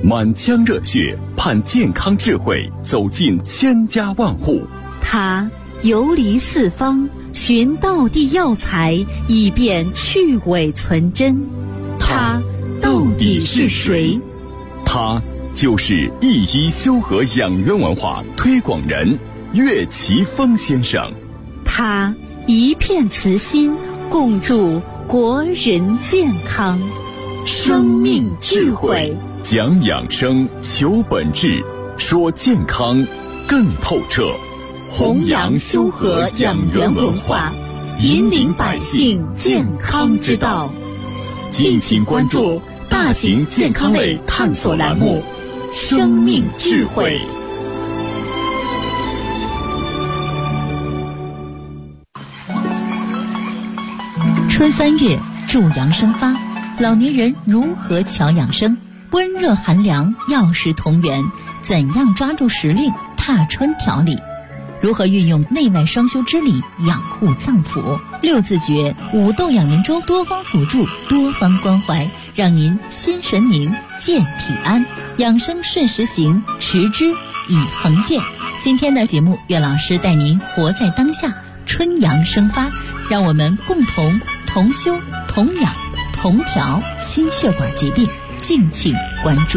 满腔热血盼健康智慧走进千家万户。 他游离四方，寻道地药材，以便去伪存真。他到底是谁？ 他就是一医修和养元文化推广人岳奇峰先生。 他一片慈心，共筑国人健康。生命智慧， 讲养生，求本质，说健康更透彻。 弘扬修和养元文化，引领百姓健康之道。敬请关注大型健康类探索栏目《生命智慧》。 春3月，助阳生发，老年人如何调养生？温热寒凉，药食同源，怎样抓住时令，踏春调理？如何运用内外双修之理养护脏腑？6字诀5豆养元粥，多方辅助，多方关怀，让您心神宁，健体安，养生顺时行，持之以恒健。今天的节目，岳老师带您活在当下，春阳生发，让我们共同同修同养同调心血管疾病，敬请关注。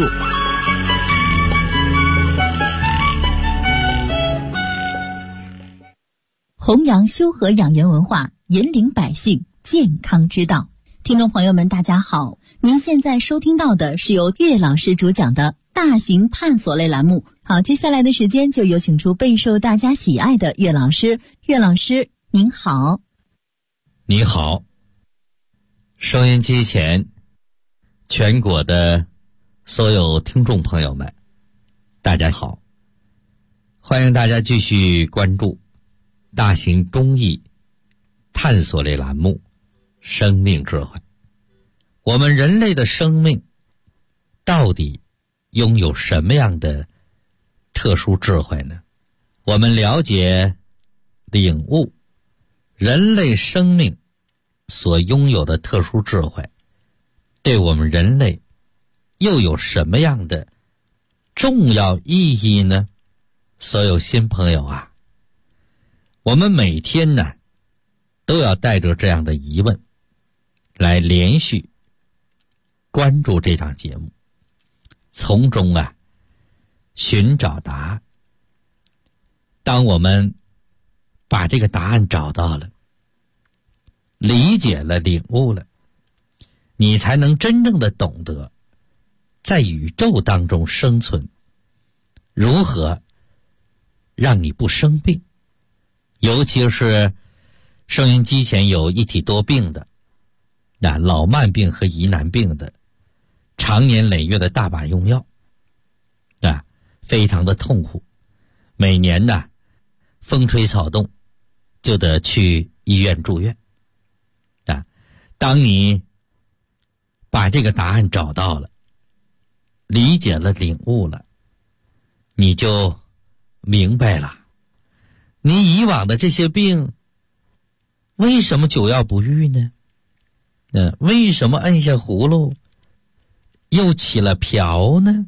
弘扬修和养元文化，引领百姓健康之道。听众朋友们大家好，您现在收听到的是由岳老师主讲的大型探索类栏目。好，接下来的时间就有请出备受大家喜爱的岳老师。岳老师您好。 你好，收音机前全国的所有听众朋友们大家好，欢迎大家继续关注大型公益探索类栏目生命智慧。我们人类的生命到底拥有什么样的特殊智慧呢？我们了解领悟人类生命所拥有的特殊智慧，对我们人类又有什么样的重要意义呢？所有新朋友啊，我们每天呢都要带着这样的疑问来连续关注这档节目，从中啊寻找答案。当我们把这个答案找到了，理解了，领悟了，你才能真正的懂得在宇宙当中生存，如何让你不生病。尤其是收音机前有一体多病的，老慢病和疑难病的，常年累月的大把用药，非常的痛苦。每年呢，风吹草动就得去医院住院。当你把这个答案找到了，理解了，领悟了，你就明白了，你以往的这些病为什么久药不愈呢？为什么按下葫芦又起了瓢呢？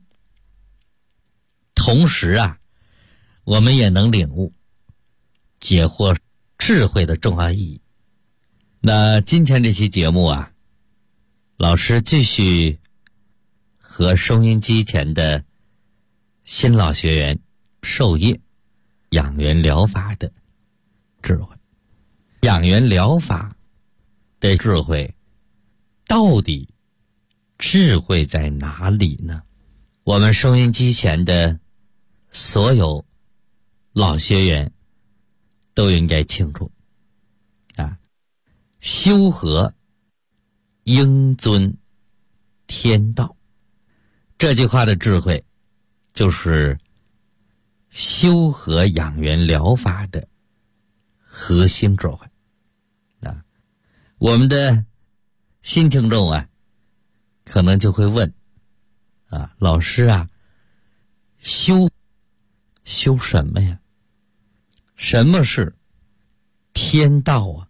同时啊，我们也能领悟解惑智慧的重要意义。那今天这期节目啊，老师继续和收音机前的新老学员授业养元疗法的智慧。养元疗法的智慧到底智慧在哪里呢？我们收音机前的所有老学员都应该清楚修和应遵天道，这句话的智慧就是修和养元疗法的核心智慧。我们的新听众啊，可能就会问老师啊，修什么呀？什么是天道啊？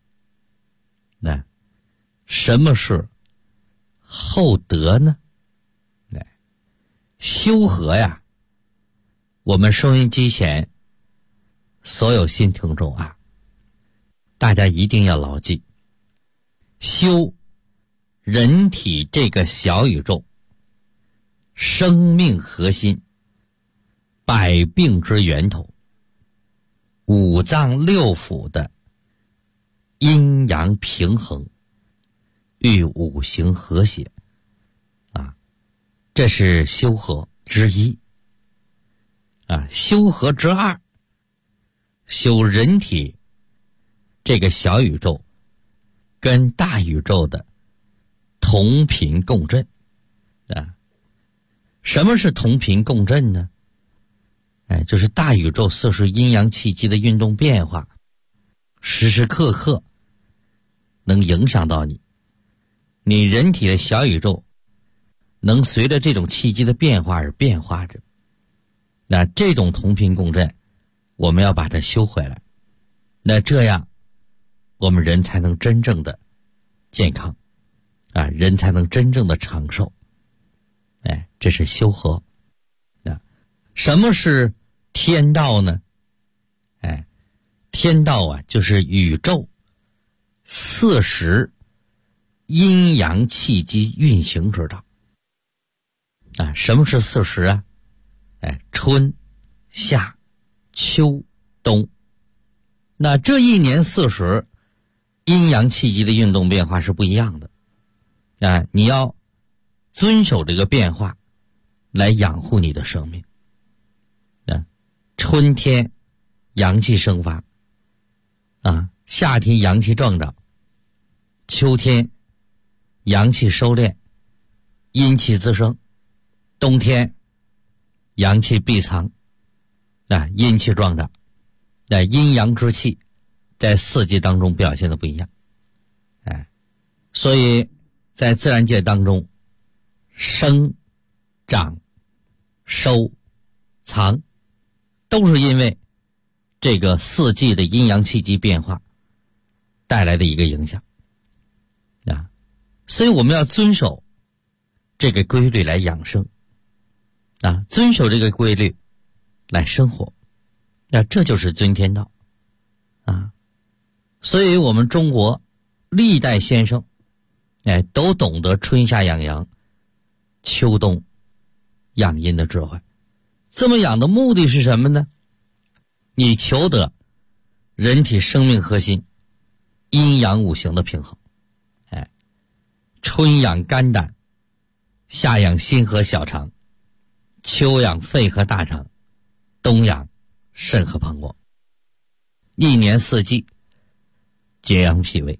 什么是厚德呢？ 修和呀，我们收音机前所有新听众啊，大家一定要牢记，修人体这个小宇宙生命核心，百病之源头，五脏六腑的阴阳平衡与五行和谐啊，这是修和之一啊。修和之二，修人体这个小宇宙跟大宇宙的同频共振啊。什么是同频共振呢？就是大宇宙色水阴阳气机的运动变化，时时刻刻能影响到你，你人体的小宇宙能随着这种气机的变化而变化着。那这种同频共振，我们要把它修回来，那这样我们人才能真正的健康啊，人才能真正的长寿。这是修和啊。什么是天道呢？天道啊，就是宇宙四时阴阳气机运行之道啊。什么是四时啊？春夏秋冬。那这一年四时阴阳气机的运动变化是不一样的啊，你要遵守这个变化来养护你的生命啊。春天阳气生发啊，夏天阳气壮长，秋天阳气收敛，阴气滋生，冬天阳气闭藏啊，阴气壮长。阴阳之气在四季当中表现的不一样。所以在自然界当中，生长收藏都是因为这个四季的阴阳气机变化带来的一个影响啊。所以我们要遵守这个规律来养生啊，遵守这个规律来生活，那这就是遵天道啊。所以我们中国历代先生都懂得春夏养阳，秋冬养阴的智慧。这么养的目的是什么呢？你求得人体生命核心阴阳五行的平衡。春养肝胆，夏养心和小肠，秋养肺和大肠，冬养肾和膀胱。一年四季节养脾胃。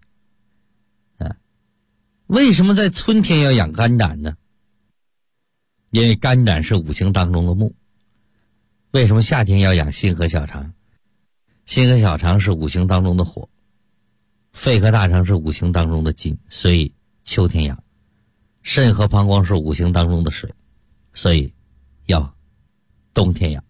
为什么在春天要养肝胆呢？因为肝胆是五行当中的木。为什么夏天要养心和小肠？心和小肠是五行当中的火，肺和大肠是五行当中的金，所以秋天养。肾和膀胱是五行当中的水，所以要冬天养。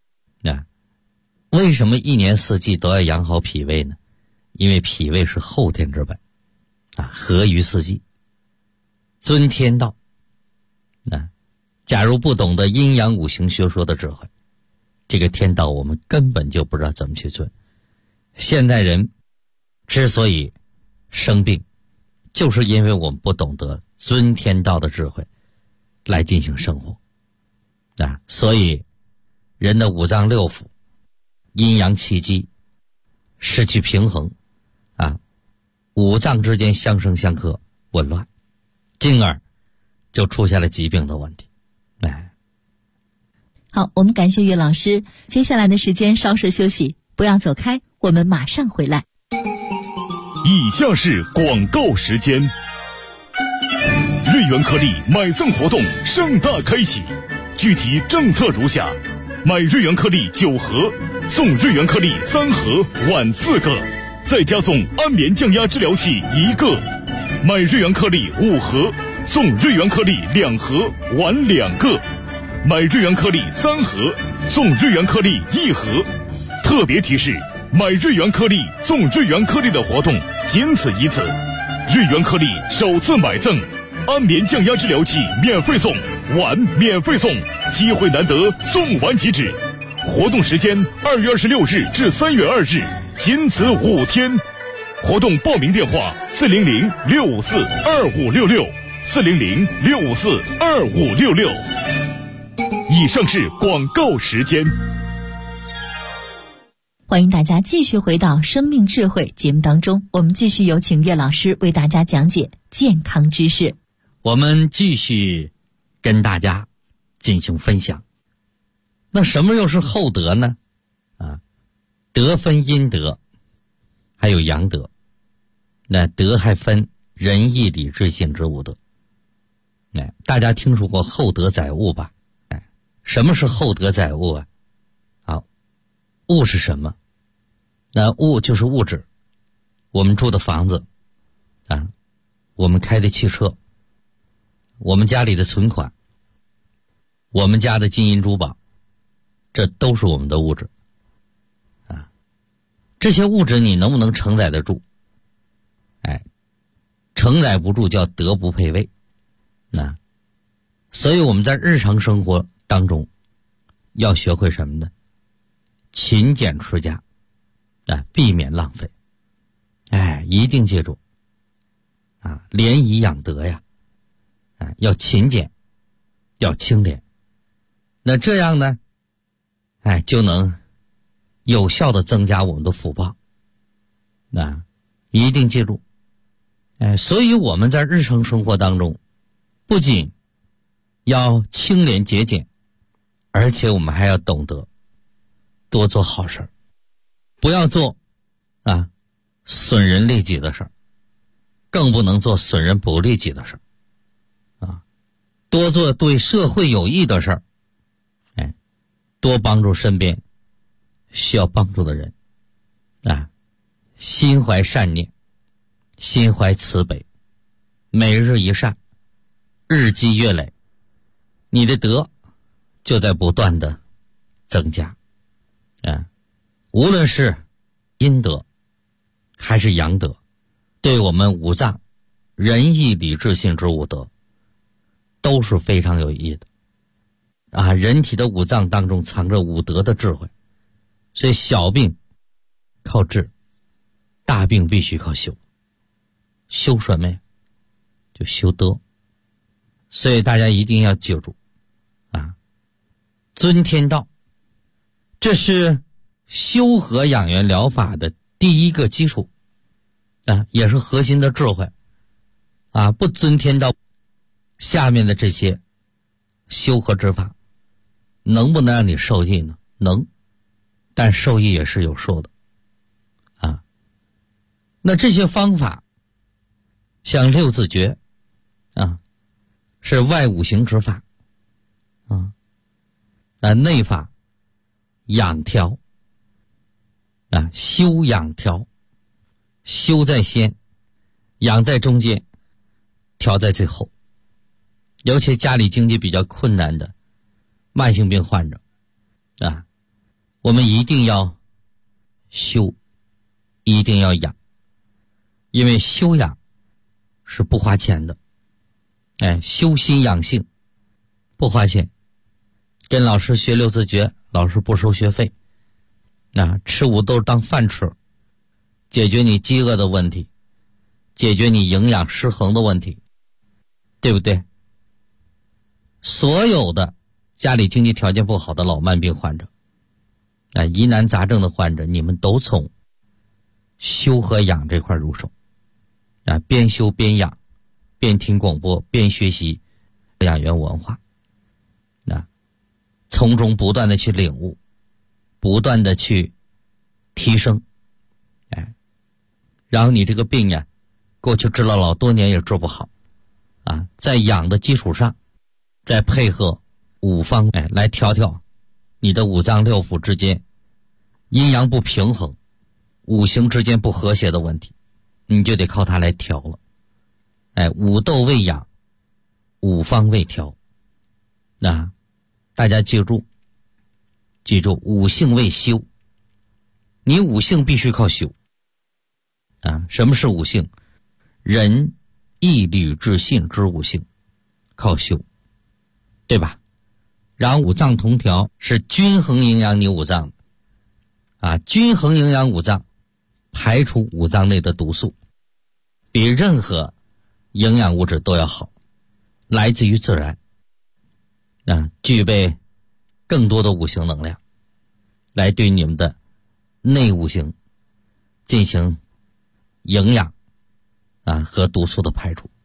为什么一年四季都要养好脾胃呢？因为脾胃是后天之本啊，合于四季，遵天道。假如不懂得阴阳五行学说的智慧，这个天道我们根本就不知道怎么去遵。现代人之所以生病，就是因为我们不懂得遵天道的智慧来进行生活啊。所以人的五脏六腑阴阳气机失去平衡啊，五脏之间相生相克紊乱，进而就出现了疾病的问题。 好，我们感谢岳老师。接下来的时间稍事休息，不要走开，我们马上回来。 以下是广告时间。瑞元颗粒买赠活动盛大开启，具体政策如下：买瑞元颗粒9盒，送瑞元颗粒3盒，碗4个，再加送安眠降压治疗器1个；买瑞元颗粒5盒，送瑞元颗粒2盒，碗2个；买瑞元颗粒3盒，送瑞元颗粒1盒。特别提示：买瑞元颗粒送瑞元颗粒的活动仅此一次，瑞元颗粒首次买赠安眠降压治疗器免费送，碗免费送，机会难得，送完即止。活动时间2月26日至3月2日，仅此5天。活动报名电话400-642566，400-642566。以上是广告时间。 欢迎大家继续回到生命智慧节目当中，我们继续有请岳老师为大家讲解健康知识。 我们继续跟大家进行分享。那什么又是厚德呢？德分阴德，还有阳德。那德还分仁义礼智信之五德。大家听说过厚德载物吧？什么是厚德载物啊？物是什么？那物就是物质，我们住的房子我们开的汽车，我们家里的存款，我们家的金银珠宝，这都是我们的物质这些物质你能不能承载得住？承载不住叫德不配位所以我们在日常生活当中要学会什么呢？勤俭持家避免浪费。一定记住廉以养德呀。要勤俭，要清廉。那这样呢就能有效的增加我们的福报。一定记住。所以我们在日常生活当中不仅要清廉节俭，而且我们还要懂得多做好事，不要做损人利己的事儿，更不能做损人不利己的事儿多做对社会有益的事儿，多帮助身边需要帮助的人心怀善念，心怀慈悲，每日一善，日积月累，你的德就在不断的增加无论是阴德还是阳德，对我们五脏仁义礼智信之五德都是非常有益的人体的五脏当中藏着五德的智慧，所以小病靠治，大病必须靠修。修什么呀？就修德。所以大家一定要记住尊天道，这是修和养元疗法的第一个基础也是核心的智慧不尊天道，下面的这些修和之法能不能让你受益呢？能，但受益也是有数的那这些方法像六字诀是外五行之法内法养调修养调，修在先，养在中间，调在最后。尤其家里经济比较困难的慢性病患者我们一定要修，一定要养，因为修养是不花钱的修心养性不花钱，跟老师学六字诀，老师不收学费吃五豆当饭吃，解决你饥饿的问题，解决你营养失衡的问题，对不对？所有的家里经济条件不好的老慢病患者疑难杂症的患者，你们都从修和养这块入手边修边养，边听广播边学习养元文化从中不断的去领悟，不断的去提升然后你这个病呀过去治了老多年也治不好在养的基础上再配合五方来调调你的五脏六腑之间阴阳不平衡，五行之间不和谐的问题，你就得靠它来调了五斗为养，五方为调大家记住五性为修，你五性必须靠修什么是五性？仁一履至信之五行，靠修，对吧？让五脏同调，是均衡营养你五脏均衡营养五脏，排除五脏内的毒素，比任何营养物质都要好，来自于自然具备更多的五行能量，来对你们的内五行进行营养和毒素的排除。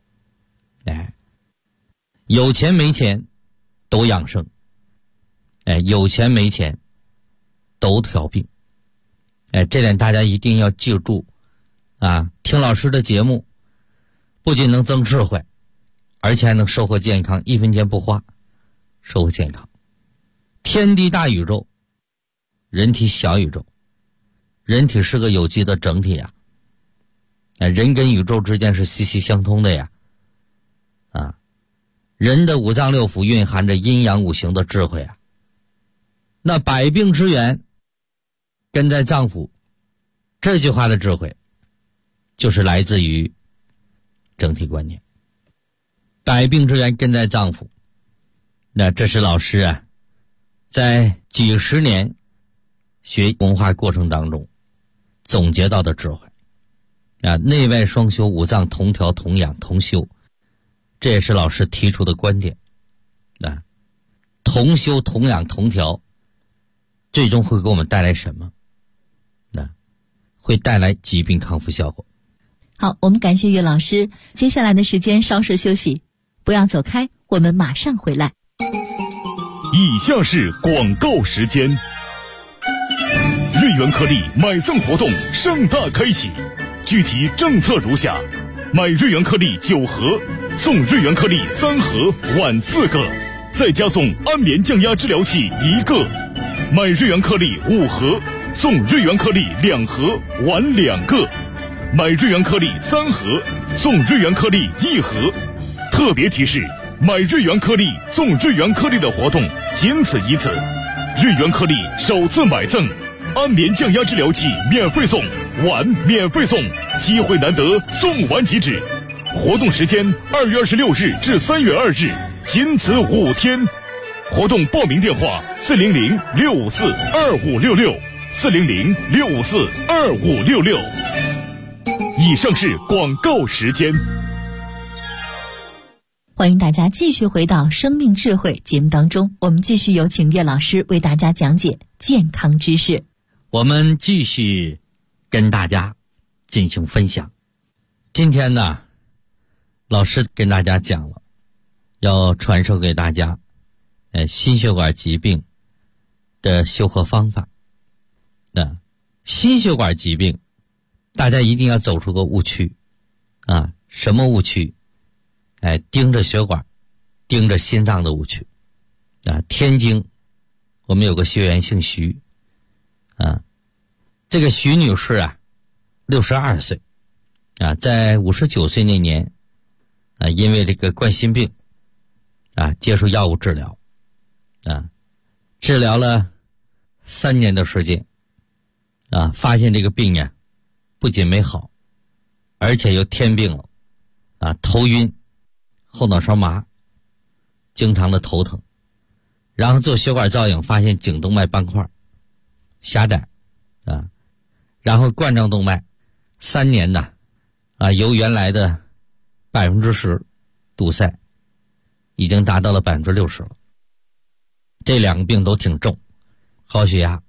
有钱没钱都养生，有钱没钱都调病。这点大家一定要记住听老师的节目不仅能增智慧，而且还能收获健康，一分钱不花，收获健康。天地大宇宙，人体小宇宙，人体是个有机的整体人跟宇宙之间是息息相通的人的五脏六腑蕴含着阴阳五行的智慧那百病之源根在脏腑，这句话的智慧就是来自于整体观念。百病之源根在脏腑，那这是老师在几十年学文化过程当中总结到的智慧内外双修，五脏同调同养同修，这也是老师提出的观点同修同养同调，最终会给我们带来什么？会带来疾病康复效果。 好，我们感谢岳老师，接下来的时间稍事休息，不要走开，我们马上回来。 以下是广告时间。瑞元颗粒买赠活动盛大开启，具体政策如下：买瑞元颗粒9盒，送瑞元颗粒3盒，碗4个，再加送安眠降压治疗器1个；买瑞元颗粒5盒，送瑞元颗粒2盒，碗2个；买瑞元颗粒3盒，送瑞元颗粒1盒。特别提示：买瑞元颗粒送瑞元颗粒的活动仅此一次，瑞元颗粒首次买赠，安眠降压治疗器免费送，碗免费送，机会难得，送完即止。活动时间2月26日至3月2日，仅此5天。活动报名电话400-654-2566，400-654-2566。以上是广告时间。 欢迎大家继续回到生命智慧节目当中，我们继续有请岳老师为大家讲解健康知识。 我们继续跟大家进行分享。今天呢，老师跟大家讲了，要传授给大家心血管疾病的修合方法。心血管疾病大家一定要走出个误区什么误区？盯着血管，盯着心脏的误区天津我们有个学员姓徐这个徐女士62岁在59岁那年因为这个冠心病接受药物治疗治疗了3年的时间发现这个病不仅没好，而且又添病了头晕，后脑勺麻，经常的头疼，然后做血管造影发现颈动脉斑块狭窄然后冠状动脉3年由原来的10%堵塞已经达到了60%了。这2个病都挺重，高血压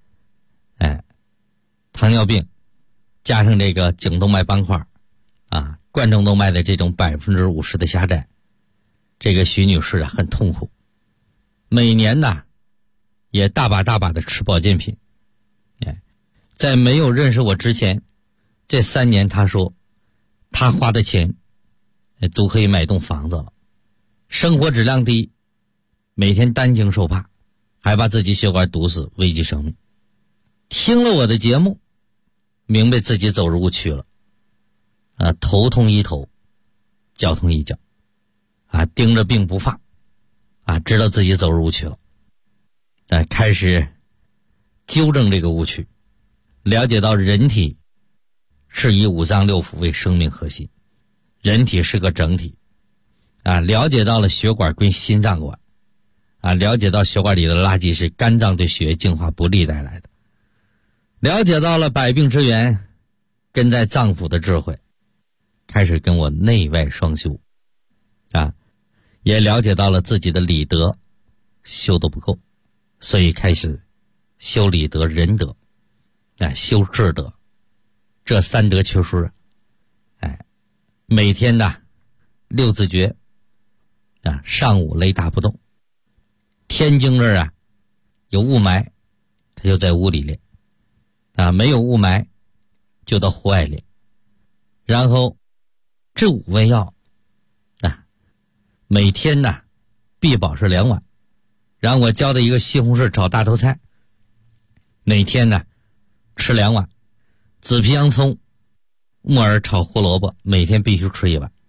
糖尿病加上这个颈动脉斑块冠状动脉的这种50%的狭窄，这个徐女士很痛苦，每年也大把的吃保健品在没有认识我之前，这3年她说她花的钱足可以买栋房子了，生活质量低，每天担惊受怕，还把自己血管堵死，危及生命。听了我的节目，明白自己走入误区了头痛一头，脚痛一脚盯着病不放知道自己走入误区了开始纠正这个误区，了解到人体是以五脏六腑为生命核心， 人体是个整体啊，了解到了血管归心脏管啊，了解到血管里的垃圾是肝脏对血液净化不利带来的，了解到了百病之源根在脏腑的智慧，开始跟我内外双修啊，也了解到了自己的理德修得不够，所以开始修理德仁德啊，修智德，这三德缺失每天呢六字诀啊，上午雷打不动，天经这儿啊有雾霾他就在屋里练啊，没有雾霾就到户外练，然后这5味药啊每天呢必保是2碗，然后我教的一个西红柿炒大头菜每天呢吃2碗，紫皮洋葱木耳炒胡萝卜每天必须吃1碗。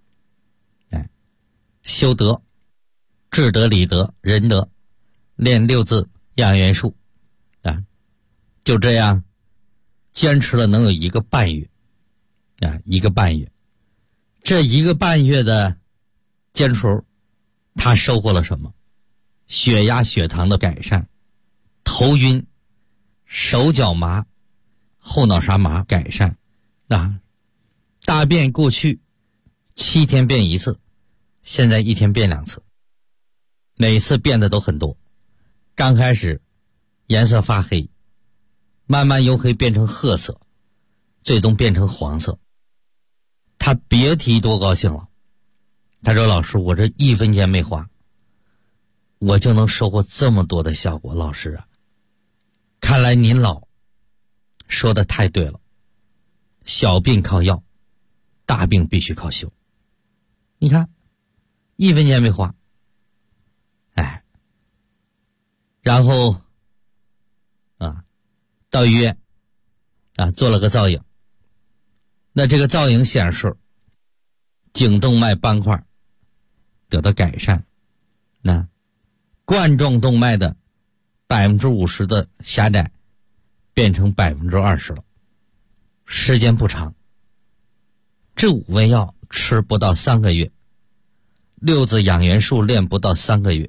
修德智德理德仁德，练6字养元术啊，就这样坚持了能有1个半月啊，1个半月。这1个半月的坚持他收获了什么？血压血糖的改善，头晕手脚麻后脑勺麻改善啊，大便过去7天便1次，现在1天便2次，每次变得都很多。刚开始颜色发黑，慢慢由黑变成褐色，最终变成黄色。他别提多高兴了，他说老师，我这1分钱没花，我就能收获这么多的效果。老师啊，看来您老说的太对了，小病靠药，大病必须靠修。你看1分钱没花，然后啊到医院啊做了个造影，那这个造影显示颈动脉斑块得到改善，那冠状动脉的50%的狭窄变成20%了，时间不长。这5味药吃不到3个月，6字养元术练不到3个月。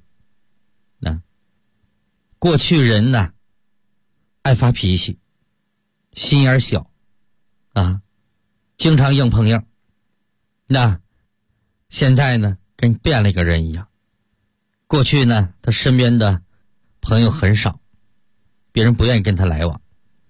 过去人呢爱发脾气，心眼小啊，经常硬碰硬，那现在呢跟变了一个人一样。过去呢他身边的朋友很少，别人不愿意跟他来往，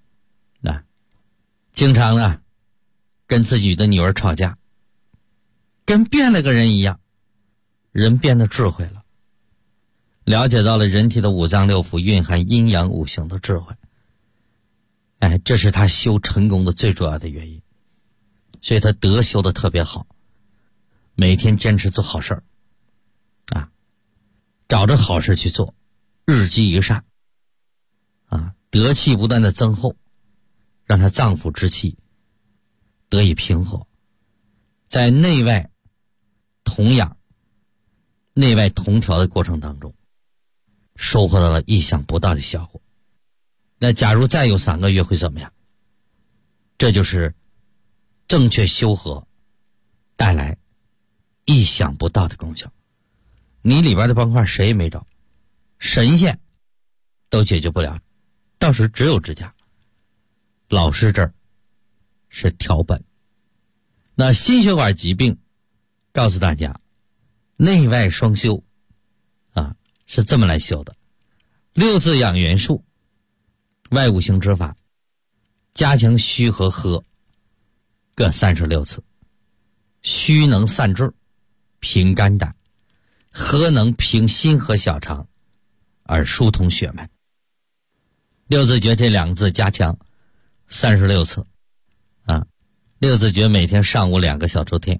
经常呢跟自己的女儿吵架，跟变了个人一样。人变得智慧了，了解到了人体的5脏6腑蕴含阴阳5行的智慧，这是他修成功的最主要的原因。所以他德修的特别好，每天坚持做好事儿啊，找着好事去做，日积一善啊，德气不断的增厚，让他脏腑之气得以平和，在内外同养内外同调的过程当中，收获到了意想不到的效果。那假如再有3个月会怎么样？这就是正确修和带来意想不到的功效。你里边的斑块谁也没找，神仙都解决不了，到时只有支架。老师这儿是调本。那心血管疾病告诉大家，内外双修啊，是这么来修的。6字养元术，外5行之法，加强虚和和各36次。虚能散滞平肝胆，和能平心和小肠而疏通血脉。6字诀这2个字加强36次啊，6字诀每天上午2个小周天，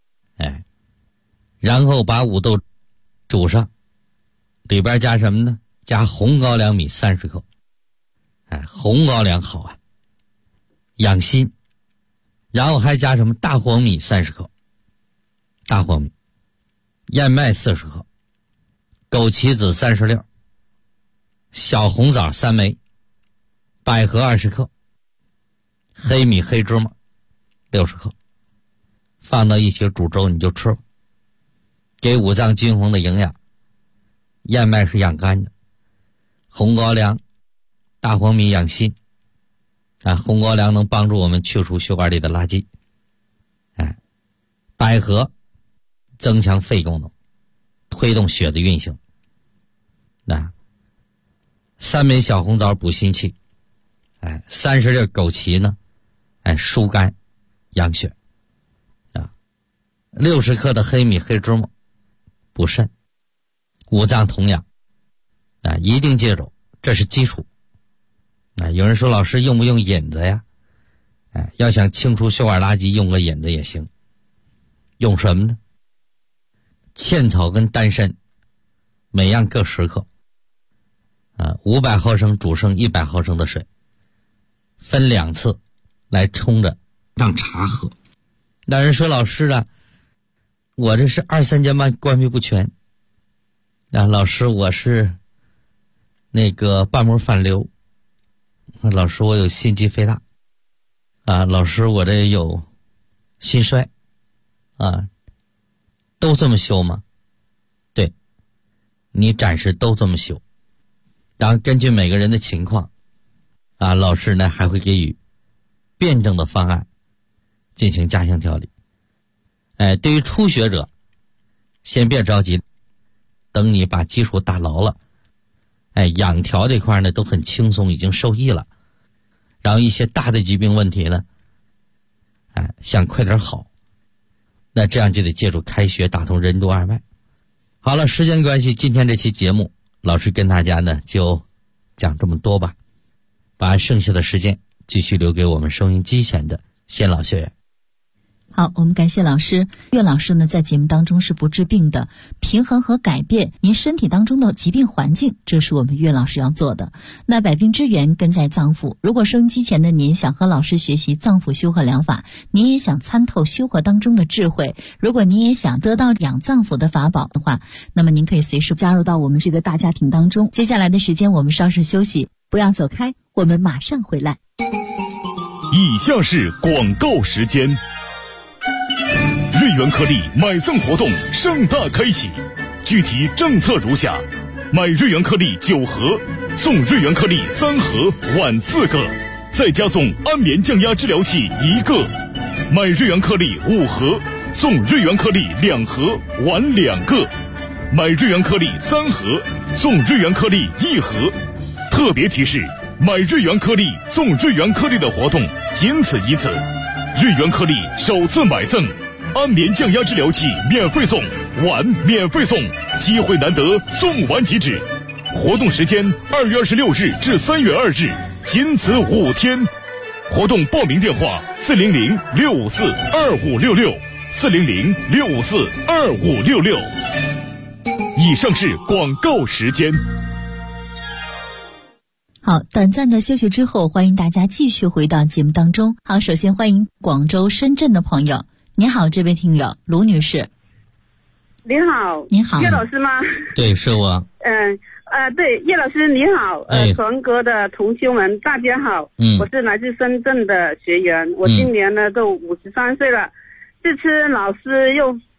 然后把5豆煮上，里边加什么呢？加红高粱米30克。红高粱好啊，养心。然后还加什么？大黄米30克，大黄米，燕麦40克，枸杞子30粒，小红枣3枚，百合20克，黑米黑芝麻60克， 放到一起煮粥你就吃，给五脏均衡的营养。燕麦是养肝的，红高粱、大黄米养心。红高粱能帮助我们去除血管里的垃圾。百合增强肺功能，推动血的运行。3枚小红枣补心气，30粒枸杞呢，疏肝养血。60克的黑米黑芝麻补肾，五脏同养。一定记住，这是基础。有人说老师用不用引子呀？要想清除血管垃圾，用个引子也行。用什么呢？茜草跟丹参每样各10克，500毫升煮成100毫升的水，分2次来冲着当茶喝。那人说老师啊，我这是2、3间半关闭不全。老师我是那个瓣膜反流，老师我有心肌肥大老师我这有心衰都这么修吗？对，你暂时都这么修，然后根据每个人的情况老师呢还会给予辩证的方案进行加强调理。对于初学者，先别着急，等你把基础打牢了，养调这块呢都很轻松，已经受益了。然后一些大的疾病问题呢，想快点好，那这样就得借助开穴打通任督二脉。好了，时间关系，今天这期节目老师跟大家呢就讲这么多吧，把剩下的时间继续留给我们收音机前的先老学员。 好，我们感谢老师。岳老师呢，在节目当中是不治病的，平衡和改变您身体当中的疾病环境，这是我们岳老师要做的。那百病之源根在脏腑，如果收音机前的您想和老师学习脏腑修和疗法，您也想参透修和当中的智慧，如果您也想得到养脏腑的法宝的话，那么您可以随时加入到我们这个大家庭当中。接下来的时间我们稍事休息，不要走开，我们马上回来。 以下是广告时间。瑞元颗粒买赠活动盛大开启，具体政策如下：买瑞元颗粒9盒，送瑞元颗粒3盒，晚4个，再加送安眠降压治疗器1个；买瑞元颗粒5盒，送瑞元颗粒2盒，晚2个；买瑞元颗粒3盒，送瑞元颗粒1盒。特别提示：买瑞元颗粒送瑞元颗粒的活动仅此一次，瑞元颗粒首次买赠。安眠降压治疗器免费送，碗免费送，机会难得，送完即止。活动时间2月26日至3月2日，仅此5天。活动报名电话400-654-2566 400-654-2566。以上是广告时间。 好，短暂的休息之后，欢迎大家继续回到节目当中。好，首先欢迎广州、深圳的朋友。你好，这位听友卢女士。 您好。 你好， 叶老师吗？ 对，是我。 对，叶老师你好。全国的同修们大家好。我是来自深圳的学员，我今年呢都53岁了。这次老师又